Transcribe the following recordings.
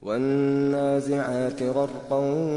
والنازعات غرقا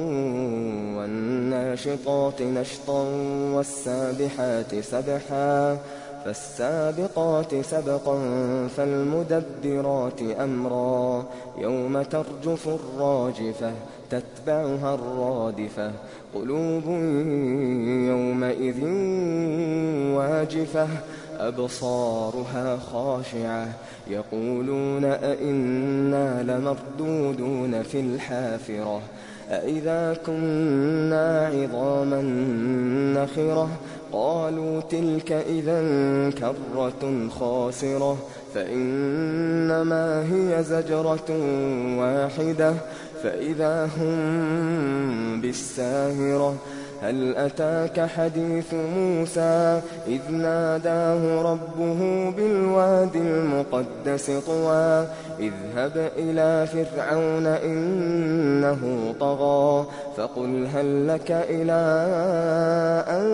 والناشطات نشطا والسابحات سبحا فالسابقات سبقا فالمدبرات أمرا يوم ترجف الراجفة تتبعها الرادفة قلوب يومئذ واجفة أبصارها خاشعة يقولون أئنا لمردودون في الحافرة أئذا كنا عظاما نخرة قالوا تلك إذا كرة خاسرة فإنما هي زجرة واحدة فإذا هم بالساهرة هل أتاك حديث موسى إذ ناداه ربه بالوادي المقدس طوى اذهب إلى فرعون إنه طغى فقل هل لك إلى أن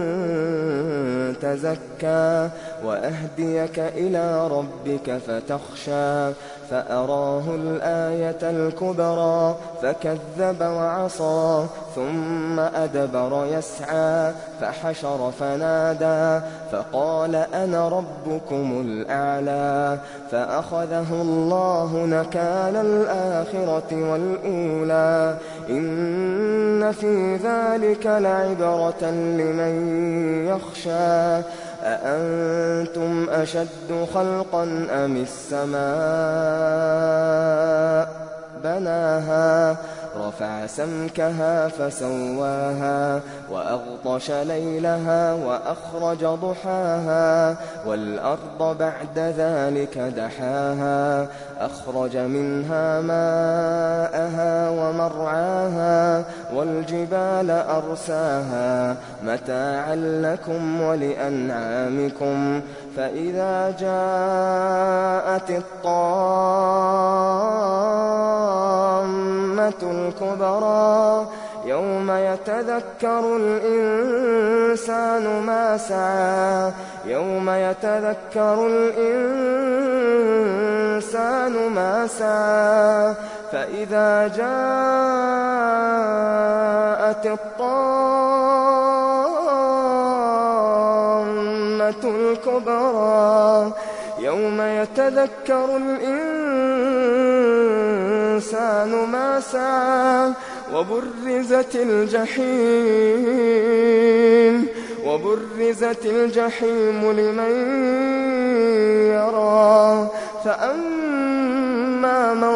تزكى وأهديك إلى ربك فتخشى فأراه الآية الكبرى فكذب وعصى ثم أدبر يسعى فحشر فنادى فقال أنا ربكم الأعلى فأخذه الله نكال الآخرة والأولى إن في ذلك لعبرة لمن يخشى أأنتم أشد خلقا أم السماء بناها رفع سمكها فسواها وأغطش ليلها وأخرج ضحاها والأرض بعد ذلك دحاها أخرج منها ماءها ومرعاها والجبال أرساها متاعا لكم ولأنعامكم فإذا جاءت الطامة الكبرى يوم يتذكر الإنسان ما سعى يوم يتذكر الإنسان ما سعى فإذا جاءت الطامة الكبرى يوم يتذكر الإنسان ما سعى وبرزت الجحيم لمن يرى فأما من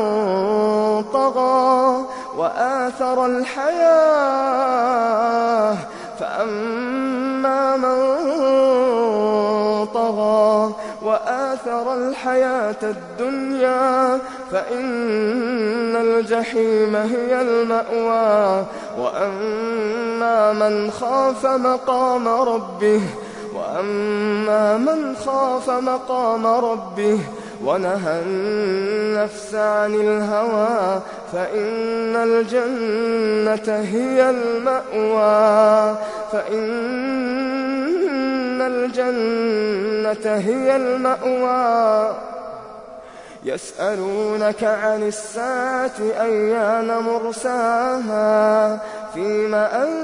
طغى وآثر الحياة الدنيا فإن الجحيم هي المأوى وأما من خاف مقام ربه ونهى النفس عن الهوى فإن الجنة هي المأوى يسألونك عن الساعة أيان مرساها فيم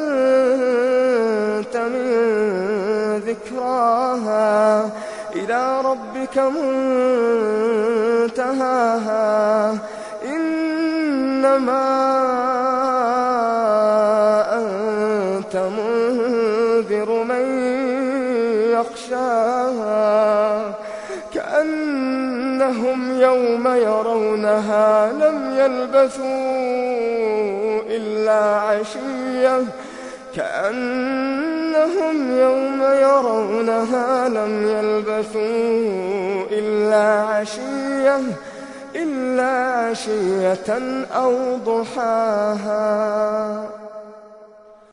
أنت من ذكراها إلى ربك منتهاها إنما أنت منذر من يخشاها كأنهم يوم يرونها لم يلبثوا إلا عشية أو ضحاها.